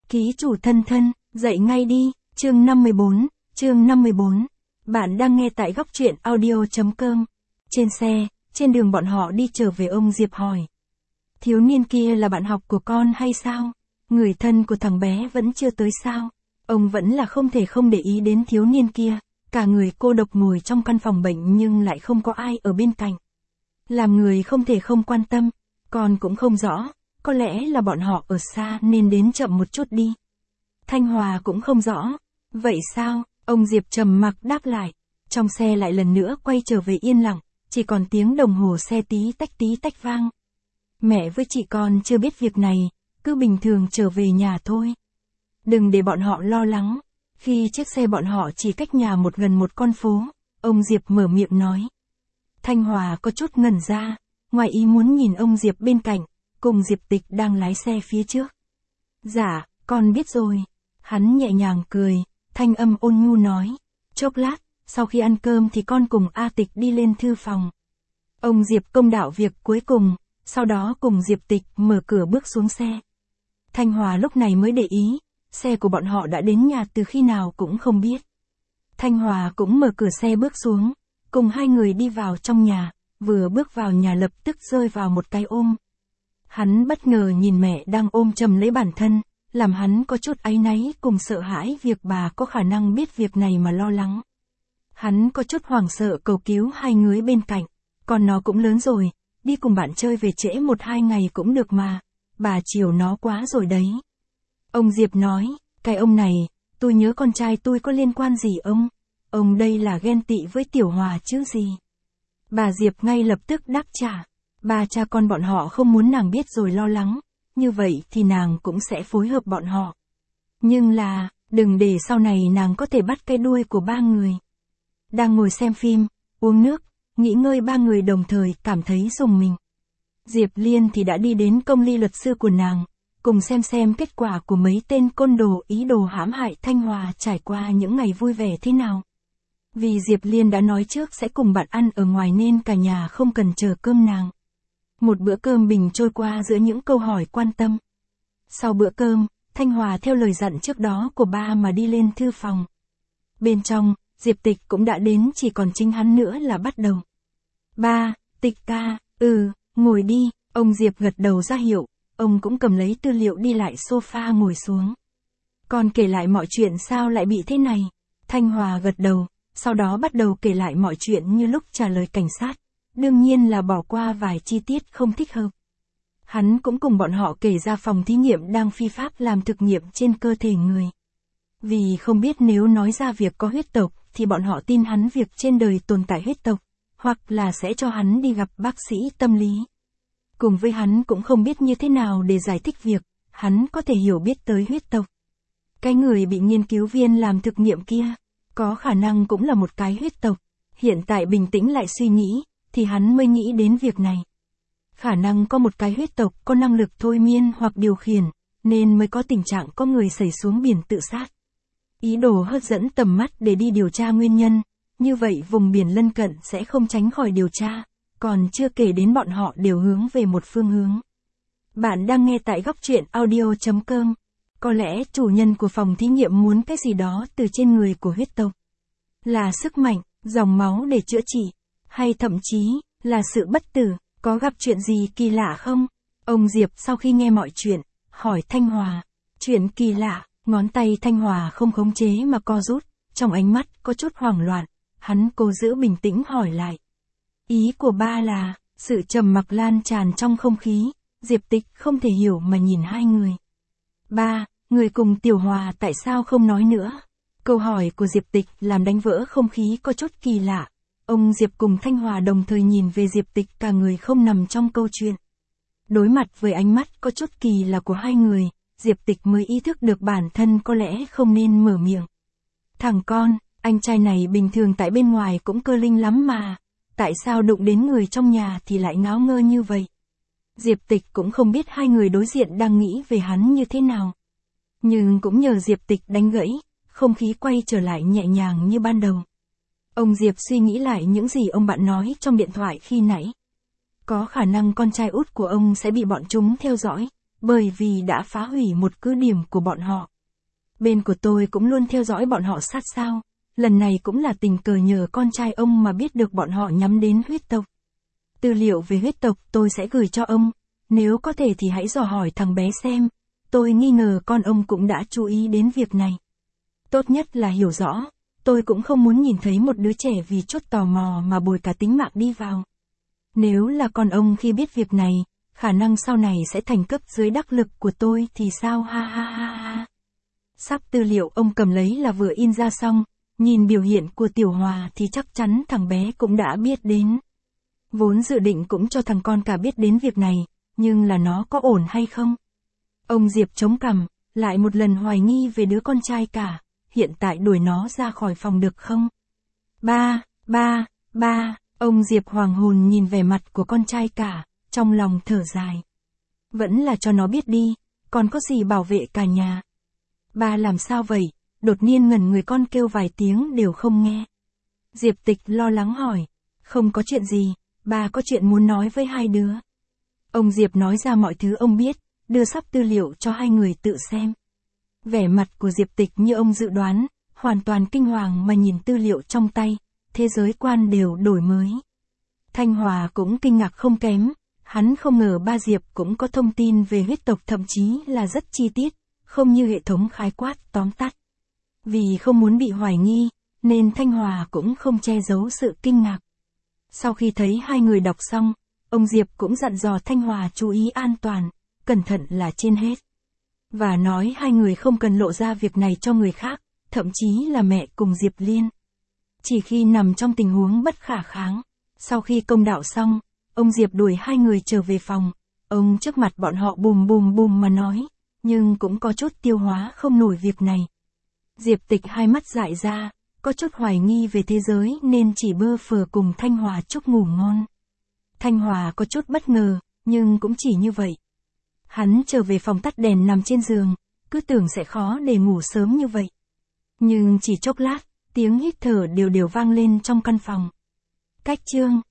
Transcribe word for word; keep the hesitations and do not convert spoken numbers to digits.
Ký chủ thân thân, dậy ngay đi, chương năm mươi bốn, chương năm mươi bốn. Bạn đang nghe tại góc truyện audio chấm com. Trên xe, trên đường bọn họ đi trở về, ông Diệp hỏi. Thiếu niên kia là bạn học của con hay sao? Người thân của thằng bé vẫn chưa tới sao? Ông vẫn là không thể không để ý đến thiếu niên kia, cả người cô độc ngồi trong căn phòng bệnh nhưng lại không có ai ở bên cạnh. Làm người không thể không quan tâm, con cũng không rõ, có lẽ là bọn họ ở xa nên đến chậm một chút đi. Thanh Hòa cũng không rõ. Vậy sao? Ông Diệp trầm mặc đáp lại. Trong xe lại lần nữa quay trở về yên lặng, chỉ còn tiếng đồng hồ xe tí tách tí tách vang. Mẹ với chị con chưa biết việc này, cứ bình thường trở về nhà thôi. Đừng để bọn họ lo lắng. Khi chiếc xe bọn họ chỉ cách nhà một gần một con phố, ông Diệp mở miệng nói. Thanh Hòa có chút ngẩn ra, ngoài ý muốn nhìn ông Diệp bên cạnh, cùng Diệp Tịch đang lái xe phía trước. Dạ, con biết rồi. Hắn nhẹ nhàng cười, thanh âm ôn nhu nói. Chốc lát, sau khi ăn cơm thì con cùng A Tịch đi lên thư phòng. Ông Diệp công đạo việc cuối cùng, sau đó cùng Diệp Tịch mở cửa bước xuống xe. Thanh Hòa lúc này mới để ý, xe của bọn họ đã đến nhà từ khi nào cũng không biết. Thanh Hòa cũng mở cửa xe bước xuống, cùng hai người đi vào trong nhà, vừa bước vào nhà lập tức rơi vào một cái ôm. Hắn bất ngờ nhìn mẹ đang ôm chầm lấy bản thân, làm hắn có chút áy náy cùng sợ hãi việc bà có khả năng biết việc này mà lo lắng. Hắn có chút hoảng sợ cầu cứu hai người bên cạnh, còn nó cũng lớn rồi, đi cùng bạn chơi về trễ một hai ngày cũng được mà, bà chiều nó quá rồi đấy. Ông Diệp nói, cái ông này, tôi nhớ con trai tôi có liên quan gì ông? Ông đây là ghen tị với Tiểu Hòa chứ gì? Bà Diệp ngay lập tức đáp trả, ba cha con bọn họ không muốn nàng biết rồi lo lắng, như vậy thì nàng cũng sẽ phối hợp bọn họ. Nhưng là, đừng để sau này nàng có thể bắt cái đuôi của ba người. Đang ngồi xem phim, uống nước, nghỉ ngơi ba người đồng thời cảm thấy rùng mình. Diệp Liên thì đã đi đến công ty luật sư của nàng, cùng xem xem kết quả của mấy tên côn đồ ý đồ hãm hại Thanh Hòa trải qua những ngày vui vẻ thế nào. Vì Diệp Liên đã nói trước sẽ cùng bạn ăn ở ngoài nên cả nhà không cần chờ cơm nàng. Một bữa cơm bình trôi qua giữa những câu hỏi quan tâm. Sau bữa cơm, Thanh Hòa theo lời dặn trước đó của ba mà đi lên thư phòng. Bên trong, Diệp Tịch cũng đã đến, chỉ còn chính hắn nữa là bắt đầu. Ba, Tịch ca, ừ, ngồi đi, ông Diệp gật đầu ra hiệu, ông cũng cầm lấy tư liệu đi lại sofa ngồi xuống. Con kể lại mọi chuyện sao lại bị thế này? Thanh Hòa gật đầu, sau đó bắt đầu kể lại mọi chuyện như lúc trả lời cảnh sát. Đương nhiên là bỏ qua vài chi tiết không thích hợp. Hắn cũng cùng bọn họ kể ra phòng thí nghiệm đang phi pháp làm thực nghiệm trên cơ thể người. Vì không biết nếu nói ra việc có huyết tộc, thì bọn họ tin hắn việc trên đời tồn tại huyết tộc, hoặc là sẽ cho hắn đi gặp bác sĩ tâm lý. Cùng với hắn cũng không biết như thế nào để giải thích việc, hắn có thể hiểu biết tới huyết tộc. Cái người bị nghiên cứu viên làm thực nghiệm kia, có khả năng cũng là một cái huyết tộc. Hiện tại bình tĩnh lại suy nghĩ, thì hắn mới nghĩ đến việc này. Khả năng có một cái huyết tộc có năng lực thôi miên hoặc điều khiển, nên mới có tình trạng có người xảy xuống biển tự sát. Ý đồ hấp dẫn tầm mắt để đi điều tra nguyên nhân, như vậy vùng biển lân cận sẽ không tránh khỏi điều tra, còn chưa kể đến bọn họ đều hướng về một phương hướng. Bạn đang nghe tại góc truyện audio chấm com. Có lẽ chủ nhân của phòng thí nghiệm muốn cái gì đó từ trên người của huyết tộc. Là sức mạnh, dòng máu để chữa trị, hay thậm chí là sự bất tử, có gặp chuyện gì kỳ lạ không? Ông Diệp sau khi nghe mọi chuyện, hỏi Thanh Hòa. Chuyện kỳ lạ, ngón tay Thanh Hòa không khống chế mà co rút, trong ánh mắt có chút hoảng loạn, hắn cố giữ bình tĩnh hỏi lại. Ý của ba là, sự trầm mặc lan tràn trong không khí, Diệp Tịch không thể hiểu mà nhìn hai người. Ba, người cùng Tiểu Hòa tại sao không nói nữa? Câu hỏi của Diệp Tịch làm đánh vỡ không khí có chút kỳ lạ. Ông Diệp cùng Thanh Hòa đồng thời nhìn về Diệp Tịch, cả người không nằm trong câu chuyện. Đối mặt với ánh mắt có chút kỳ lạ của hai người, Diệp Tịch mới ý thức được bản thân có lẽ không nên mở miệng. Thằng con, anh trai này bình thường tại bên ngoài cũng cơ linh lắm mà, tại sao đụng đến người trong nhà thì lại ngáo ngơ như vậy? Diệp Tịch cũng không biết hai người đối diện đang nghĩ về hắn như thế nào. Nhưng cũng nhờ Diệp Tịch đánh gãy, không khí quay trở lại nhẹ nhàng như ban đầu. Ông Diệp suy nghĩ lại những gì ông bạn nói trong điện thoại khi nãy. Có khả năng con trai út của ông sẽ bị bọn chúng theo dõi, bởi vì đã phá hủy một cứ điểm của bọn họ. Bên của tôi cũng luôn theo dõi bọn họ sát sao, lần này cũng là tình cờ nhờ con trai ông mà biết được bọn họ nhắm đến huyết tộc. Tư liệu về huyết tộc tôi sẽ gửi cho ông, nếu có thể thì hãy dò hỏi thằng bé xem, tôi nghi ngờ con ông cũng đã chú ý đến việc này. Tốt nhất là hiểu rõ, tôi cũng không muốn nhìn thấy một đứa trẻ vì chút tò mò mà bồi cả tính mạng đi vào. Nếu là con ông khi biết việc này, khả năng sau này sẽ thành cấp dưới đắc lực của tôi thì sao ha ha ha ha. Sắp tư liệu ông cầm lấy là vừa in ra xong, nhìn biểu hiện của Tiểu Hòa thì chắc chắn thằng bé cũng đã biết đến. Vốn dự định cũng cho thằng con cả biết đến việc này, nhưng là nó có ổn hay không? Ông Diệp chống cằm, lại một lần hoài nghi về đứa con trai cả, hiện tại đuổi nó ra khỏi phòng được không? Ba, ba, ba, ông Diệp hoàng hồn nhìn vẻ mặt của con trai cả, trong lòng thở dài. Vẫn là cho nó biết đi, còn có gì bảo vệ cả nhà. Ba làm sao vậy? Đột nhiên ngẩn người con kêu vài tiếng đều không nghe. Diệp Tịch lo lắng hỏi, không có chuyện gì, ba có chuyện muốn nói với hai đứa. Ông Diệp nói ra mọi thứ ông biết, đưa sắp tư liệu cho hai người tự xem. Vẻ mặt của Diệp Tịch như ông dự đoán, hoàn toàn kinh hoàng mà nhìn tư liệu trong tay, thế giới quan đều đổi mới. Thanh Hòa cũng kinh ngạc không kém, hắn không ngờ ba Diệp cũng có thông tin về huyết tộc thậm chí là rất chi tiết, không như hệ thống khái quát tóm tắt. Vì không muốn bị hoài nghi, nên Thanh Hòa cũng không che giấu sự kinh ngạc. Sau khi thấy hai người đọc xong, ông Diệp cũng dặn dò Thanh Hòa chú ý an toàn, cẩn thận là trên hết. Và nói hai người không cần lộ ra việc này cho người khác, thậm chí là mẹ cùng Diệp Liên. Chỉ khi nằm trong tình huống bất khả kháng, sau khi công đạo xong, ông Diệp đuổi hai người trở về phòng, ông trước mặt bọn họ bùm bùm bùm mà nói, nhưng cũng có chút tiêu hóa không nổi việc này. Diệp Tịch hai mắt dại ra, có chút hoài nghi về thế giới nên chỉ bơ phờ cùng Thanh Hòa chúc ngủ ngon. Thanh Hòa có chút bất ngờ, nhưng cũng chỉ như vậy. Hắn trở về phòng tắt đèn nằm trên giường, cứ tưởng sẽ khó để ngủ sớm như vậy. Nhưng chỉ chốc lát, tiếng hít thở đều đều vang lên trong căn phòng. Cách chương